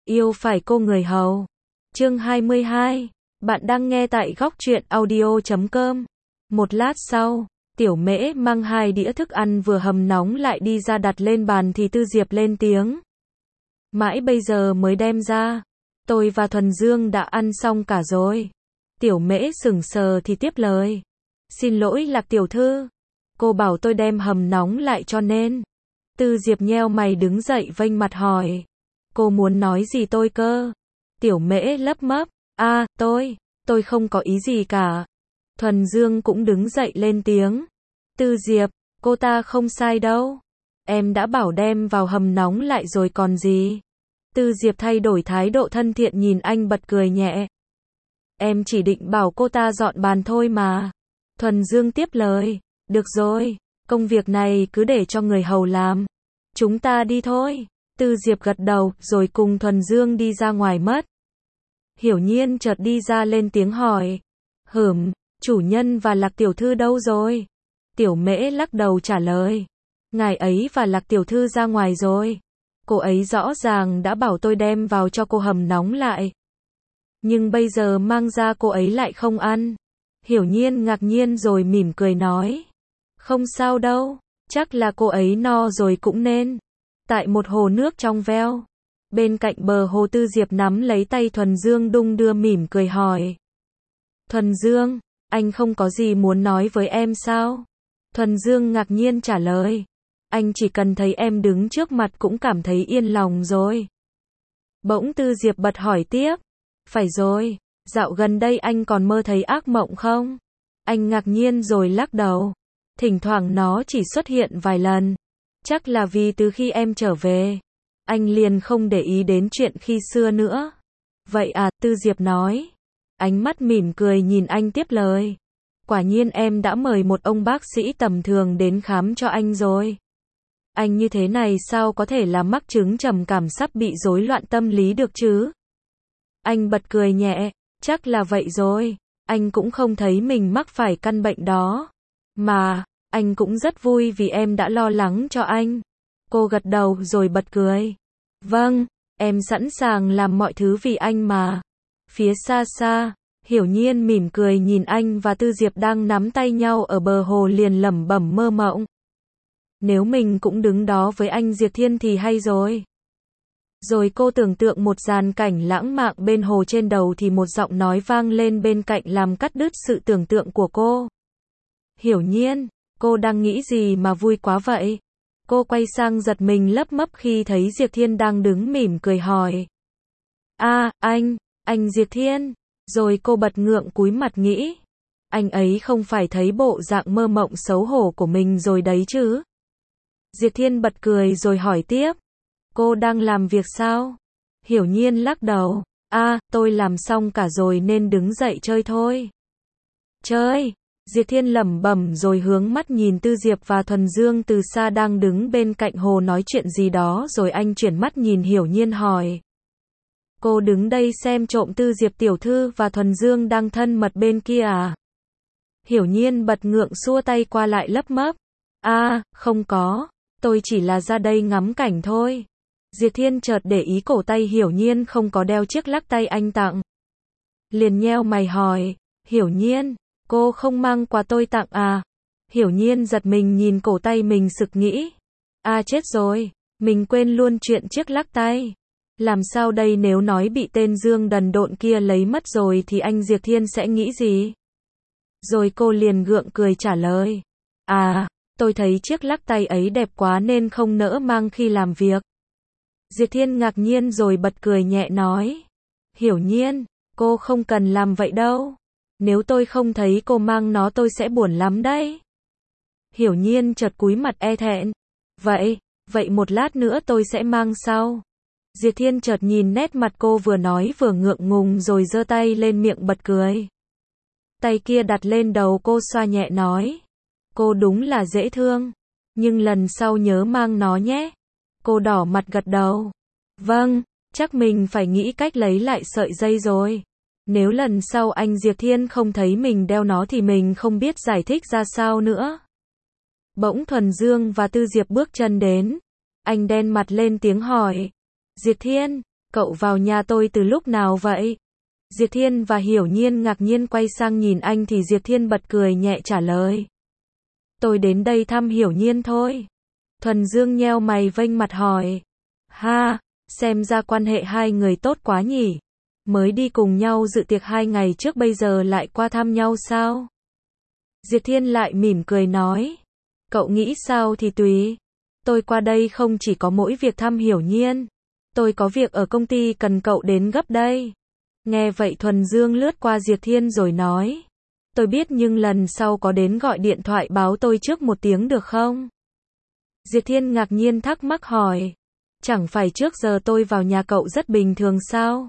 Yêu phải cô người hầu. Chương 22. Bạn đang nghe tại góc truyện audio.com. Một lát sau, Tiểu Mễ mang 2 đĩa thức ăn vừa hầm nóng lại đi ra đặt lên bàn thì Tư Diệp lên tiếng. Mãi bây giờ mới đem ra. Tôi và Thuần Dương đã ăn xong cả rồi. Tiểu Mễ sững sờ thì tiếp lời. Xin lỗi Lạc tiểu thư. Cô bảo tôi đem hầm nóng lại cho nên. Tư Diệp nheo mày đứng dậy vênh mặt hỏi. Cô muốn nói gì tôi cơ? Tiểu Mễ lấp mấp. Tôi không có ý gì cả. Thuần Dương cũng đứng dậy lên tiếng. Tư Diệp, cô ta không sai đâu. Em đã bảo đem vào hầm nóng lại rồi còn gì. Tư Diệp thay đổi thái độ thân thiện nhìn anh bật cười nhẹ. Em chỉ định bảo cô ta dọn bàn thôi mà. Thuần Dương tiếp lời. Được rồi, công việc này cứ để cho người hầu làm. Chúng ta đi thôi. Tư Diệp gật đầu rồi cùng Thuần Dương đi ra ngoài mất. Hiểu Nhiên chợt đi ra lên tiếng hỏi. Chủ nhân và Lạc tiểu thư đâu rồi? Tiểu Mễ lắc đầu trả lời. Ngài ấy và Lạc tiểu thư ra ngoài rồi. Cô ấy rõ ràng đã bảo tôi đem vào cho cô hầm nóng lại. Nhưng bây giờ mang ra cô ấy lại không ăn. Hiểu Nhiên ngạc nhiên rồi mỉm cười nói. Không sao đâu, chắc là cô ấy no rồi cũng nên. Tại một hồ nước trong veo. Bên cạnh bờ hồ Tư Diệp nắm lấy tay Thuần Dương đung đưa mỉm cười hỏi. Thuần Dương, anh không có gì muốn nói với em sao? Thuần Dương ngạc nhiên trả lời. Anh chỉ cần thấy em đứng trước mặt cũng cảm thấy yên lòng rồi. Bỗng Tư Diệp bật hỏi tiếp. Phải rồi, dạo gần đây anh còn mơ thấy ác mộng không? Anh ngạc nhiên rồi lắc đầu. Thỉnh thoảng nó chỉ xuất hiện vài lần. Chắc là vì từ khi em trở về, anh liền không để ý đến chuyện khi xưa nữa. Vậy à, Tư Diệp nói. Ánh mắt mỉm cười nhìn anh tiếp lời. Quả nhiên em đã mời một ông bác sĩ tầm thường đến khám cho anh rồi. Anh như thế này sao có thể là mắc chứng trầm cảm sắp bị rối loạn tâm lý được chứ? Anh bật cười nhẹ. Chắc là vậy rồi. Anh cũng không thấy mình mắc phải căn bệnh đó. Mà, anh cũng rất vui vì em đã lo lắng cho anh. Cô gật đầu rồi bật cười. Vâng, em sẵn sàng làm mọi thứ vì anh mà. Phía xa xa, Hiểu Nhiên mỉm cười nhìn anh và Tư Diệp đang nắm tay nhau ở bờ hồ liền lẩm bẩm mơ mộng. Nếu mình cũng đứng đó với anh Diệp Thiên thì hay rồi. Rồi cô tưởng tượng một dàn cảnh lãng mạn bên hồ trên đầu thì một giọng nói vang lên bên cạnh làm cắt đứt sự tưởng tượng của cô. Hiểu Nhiên, cô đang nghĩ gì mà vui quá vậy? Cô quay sang giật mình lấp mấp khi thấy Diệp Thiên đang đứng mỉm cười hỏi. Anh Diệp Thiên. Rồi cô bật ngượng cúi mặt nghĩ. Anh ấy không phải thấy bộ dạng mơ mộng xấu hổ của mình rồi đấy chứ? Diệp Thiên bật cười rồi hỏi tiếp. Cô đang làm việc sao? Hiểu Nhiên lắc đầu. Tôi làm xong cả rồi nên đứng dậy chơi thôi. Chơi? Diệp Thiên lẩm bẩm rồi hướng mắt nhìn Tư Diệp và Thuần Dương từ xa đang đứng bên cạnh hồ nói chuyện gì đó rồi anh chuyển mắt nhìn Hiểu Nhiên hỏi. Cô đứng đây xem trộm Tư Diệp tiểu thư và Thuần Dương đang thân mật bên kia à? Hiểu Nhiên bật ngượng xua tay qua lại lấp mấp. Không có, tôi chỉ là ra đây ngắm cảnh thôi. Diệp Thiên chợt để ý cổ tay Hiểu Nhiên không có đeo chiếc lắc tay anh tặng. Liền nheo mày hỏi. Hiểu Nhiên, cô không mang quà tôi tặng à? Hiểu Nhiên giật mình nhìn cổ tay mình sực nghĩ. Chết rồi, mình quên luôn chuyện chiếc lắc tay. Làm sao đây nếu nói bị tên Dương đần độn kia lấy mất rồi thì anh Diệp Thiên sẽ nghĩ gì? Rồi cô liền gượng cười trả lời. Tôi thấy chiếc lắc tay ấy đẹp quá nên không nỡ mang khi làm việc. Diệp Thiên ngạc nhiên rồi bật cười nhẹ nói. Hiểu Nhiên, cô không cần làm vậy đâu. Nếu tôi không thấy cô mang nó tôi sẽ buồn lắm đấy. Hiểu Nhiên chợt cúi mặt e thẹn. Vậy một lát nữa tôi sẽ mang sau. Diệp Thiên chợt nhìn nét mặt cô vừa nói vừa ngượng ngùng rồi giơ tay lên miệng bật cười. Tay kia đặt lên đầu cô xoa nhẹ nói. Cô đúng là dễ thương. Nhưng lần sau nhớ mang nó nhé. Cô đỏ mặt gật đầu. Vâng, chắc mình phải nghĩ cách lấy lại sợi dây rồi. Nếu lần sau anh Diệp Thiên không thấy mình đeo nó thì mình không biết giải thích ra sao nữa. Bỗng Thuần Dương và Tư Diệp bước chân đến. Anh đen mặt lên tiếng hỏi. Diệp Thiên, Cậu vào nhà tôi từ lúc nào vậy? Diệp Thiên và Hiểu Nhiên ngạc nhiên quay sang nhìn anh thì Diệp Thiên bật cười nhẹ trả lời. Tôi đến đây thăm Hiểu Nhiên thôi. Thuần Dương nheo mày vênh mặt hỏi. Ha, xem ra quan hệ hai người tốt quá nhỉ. Mới đi cùng nhau dự tiệc 2 ngày trước bây giờ lại qua thăm nhau sao? Diệp Thiên lại mỉm cười nói. Cậu nghĩ sao thì tùy. Tôi qua đây không chỉ có mỗi việc thăm Hiểu Nhiên. Tôi có việc ở công ty cần cậu đến gấp đây. Nghe vậy Thuần Dương lướt qua Diệp Thiên rồi nói. Tôi biết nhưng lần sau có đến gọi điện thoại báo tôi trước 1 tiếng được không? Diệp Thiên ngạc nhiên thắc mắc hỏi. Chẳng phải trước giờ tôi vào nhà cậu rất bình thường sao?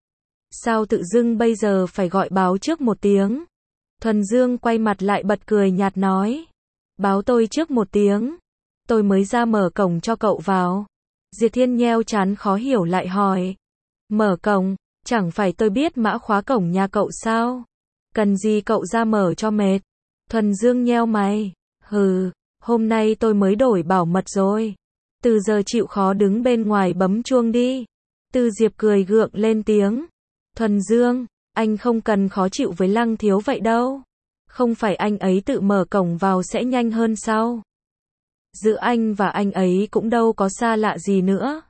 Sao tự dưng bây giờ phải gọi báo trước 1 tiếng? Thuần Dương quay mặt lại bật cười nhạt nói. Báo tôi trước 1 tiếng. Tôi mới ra mở cổng cho cậu vào. Diệp Thiên nheo trán khó hiểu lại hỏi. Mở cổng, chẳng phải tôi biết mã khóa cổng nhà cậu sao? Cần gì cậu ra mở cho mệt? Thuần Dương nheo mày. Hừ, hôm nay tôi mới đổi bảo mật rồi. Từ giờ chịu khó đứng bên ngoài bấm chuông đi. Tư Diệp cười gượng lên tiếng. Thuần Dương, anh không cần khó chịu với Lăng Thiếu vậy đâu. Không phải anh ấy tự mở cổng vào sẽ nhanh hơn sao? Giữa anh và anh ấy cũng đâu có xa lạ gì nữa.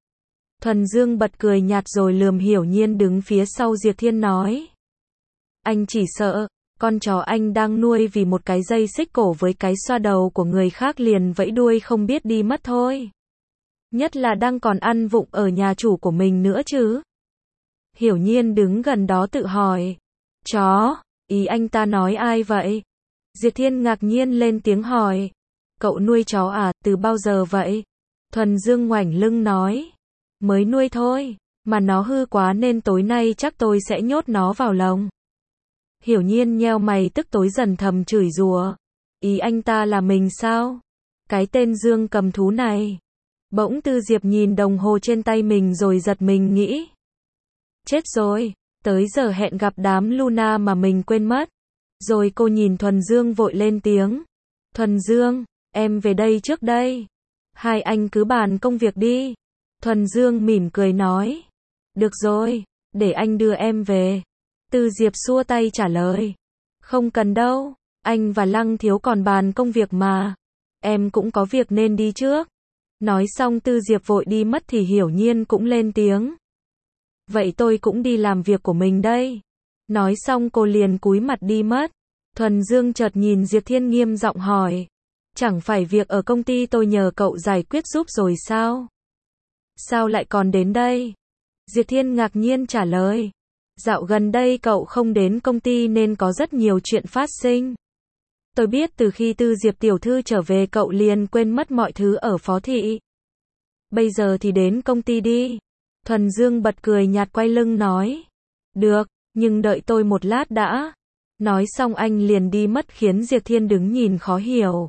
Thuần Dương bật cười nhạt rồi lườm Hiểu Nhiên đứng phía sau Diệp Thiên nói. Anh chỉ sợ, con chó anh đang nuôi vì một cái dây xích cổ với cái xoa đầu của người khác liền vẫy đuôi không biết đi mất thôi. Nhất là đang còn ăn vụng ở nhà chủ của mình nữa chứ. Hiểu Nhiên đứng gần đó tự hỏi. Chó, ý anh ta nói ai vậy? Diệp Thiên ngạc nhiên lên tiếng hỏi. Cậu nuôi chó à, từ bao giờ vậy? Thuần Dương ngoảnh lưng nói. Mới nuôi thôi, mà nó hư quá nên tối nay chắc tôi sẽ nhốt nó vào lồng. Hiểu Nhiên nheo mày tức tối dần thầm chửi rủa. Ý anh ta là mình sao? Cái tên Dương cầm thú này. Bỗng Tư Diệp nhìn đồng hồ trên tay mình rồi giật mình nghĩ. Chết rồi, tới giờ hẹn gặp đám Luna mà mình quên mất. Rồi cô nhìn Thuần Dương vội lên tiếng. Thuần Dương, em về đây trước đây. Hai anh cứ bàn công việc đi. Thuần Dương mỉm cười nói. Được rồi, để anh đưa em về. Tư Diệp xua tay trả lời. Không cần đâu, anh và Lăng Thiếu còn bàn công việc mà. Em cũng có việc nên đi trước. Nói xong Tư Diệp vội đi mất thì Hiểu Nhiên cũng lên tiếng. Vậy tôi cũng đi làm việc của mình đây. Nói xong cô liền cúi mặt đi mất. Thuần Dương chợt nhìn Diệp Thiên nghiêm giọng hỏi. Chẳng phải việc ở công ty tôi nhờ cậu giải quyết giúp rồi sao? Sao lại còn đến đây? Diệp Thiên ngạc nhiên trả lời. Dạo gần đây cậu không đến công ty nên có rất nhiều chuyện phát sinh. Tôi biết từ khi Tư Diệp tiểu thư trở về cậu liền quên mất mọi thứ ở Phó Thị. Bây giờ thì đến công ty đi. Thuần Dương bật cười nhạt quay lưng nói. Được, nhưng đợi tôi một lát đã. Nói xong anh liền đi mất khiến Diệp Thiên đứng nhìn khó hiểu.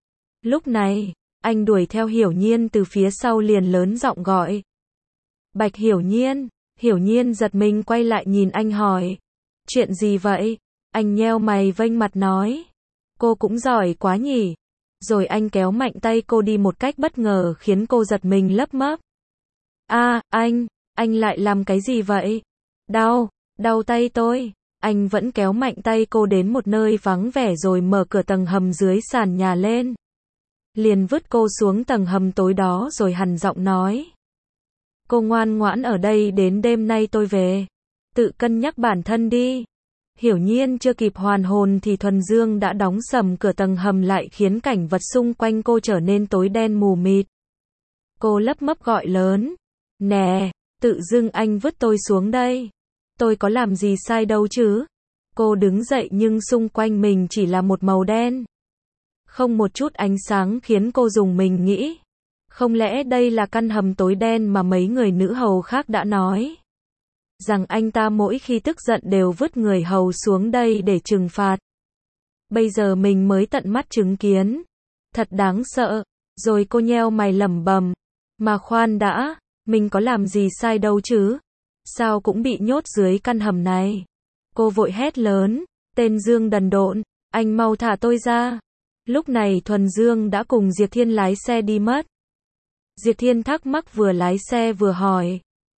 Lúc này, anh đuổi theo Hiểu Nhiên từ phía sau liền lớn giọng gọi. Bạch Hiểu Nhiên. Hiểu Nhiên giật mình quay lại nhìn anh hỏi. Chuyện gì vậy? Anh nheo mày vênh mặt nói. Cô cũng giỏi quá nhỉ. Rồi anh kéo mạnh tay cô đi một cách bất ngờ khiến cô giật mình lấp mấp. Anh lại làm cái gì vậy? Đau tay tôi. Anh vẫn kéo mạnh tay cô đến một nơi vắng vẻ rồi mở cửa tầng hầm dưới sàn nhà lên. Liền vứt cô xuống tầng hầm tối đó rồi hằn giọng nói. Cô ngoan ngoãn ở đây đến đêm nay tôi về. Tự cân nhắc bản thân đi. Hiểu Nhiên chưa kịp hoàn hồn thì Thuần Dương đã đóng sầm cửa tầng hầm lại khiến cảnh vật xung quanh cô trở nên tối đen mù mịt. Cô lấp mấp gọi lớn. Nè, tự dưng anh vứt tôi xuống đây. Tôi có làm gì sai đâu chứ? Cô đứng dậy nhưng xung quanh mình chỉ là một màu đen. Không một chút ánh sáng khiến cô rùng mình nghĩ. Không lẽ đây là căn hầm tối đen mà mấy người nữ hầu khác đã nói? Rằng anh ta mỗi khi tức giận đều vứt người hầu xuống đây để trừng phạt. Bây giờ mình mới tận mắt chứng kiến. Thật đáng sợ. Rồi cô nheo mày lẩm bẩm. Mà khoan đã, mình có làm gì sai đâu chứ? Sao cũng bị nhốt dưới căn hầm này? Cô vội hét lớn. Tên Dương đần độn, anh mau thả tôi ra. Lúc này Thuần Dương đã cùng Diệp Thiên lái xe đi mất. Diệp Thiên thắc mắc vừa lái xe vừa hỏi.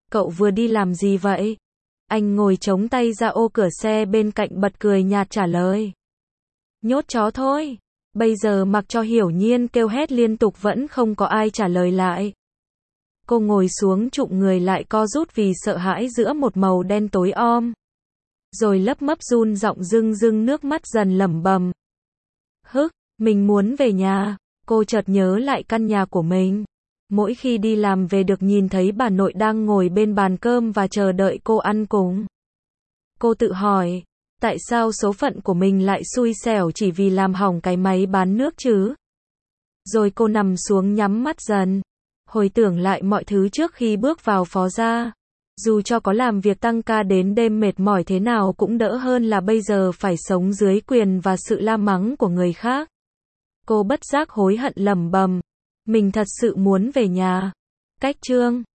cậu vừa đi làm gì vậy? Anh ngồi chống tay ra ô cửa xe bên cạnh bật cười nhạt trả lời. Nhốt chó thôi. Bây giờ mặc cho Hiểu Nhiên kêu hét liên tục vẫn không có ai trả lời lại. Cô ngồi xuống chụm người lại co rút vì sợ hãi giữa một màu đen tối om. Rồi lấp mấp run giọng rưng rưng nước mắt dần lẩm bẩm. Mình muốn về nhà. Cô chợt nhớ lại căn nhà của mình. Mỗi khi đi làm về được nhìn thấy bà nội đang ngồi bên bàn cơm và chờ đợi cô ăn cùng. Cô tự hỏi, tại sao số phận của mình lại xui xẻo chỉ vì làm hỏng cái máy bán nước chứ? Rồi cô nằm xuống nhắm mắt dần, hồi tưởng lại mọi thứ trước khi bước vào phó gia. Dù cho có làm việc tăng ca đến đêm mệt mỏi thế nào cũng đỡ hơn là bây giờ phải sống dưới quyền và sự la mắng của người khác. Cô bất giác hối hận lẩm bẩm, mình thật sự muốn về nhà. Cách chương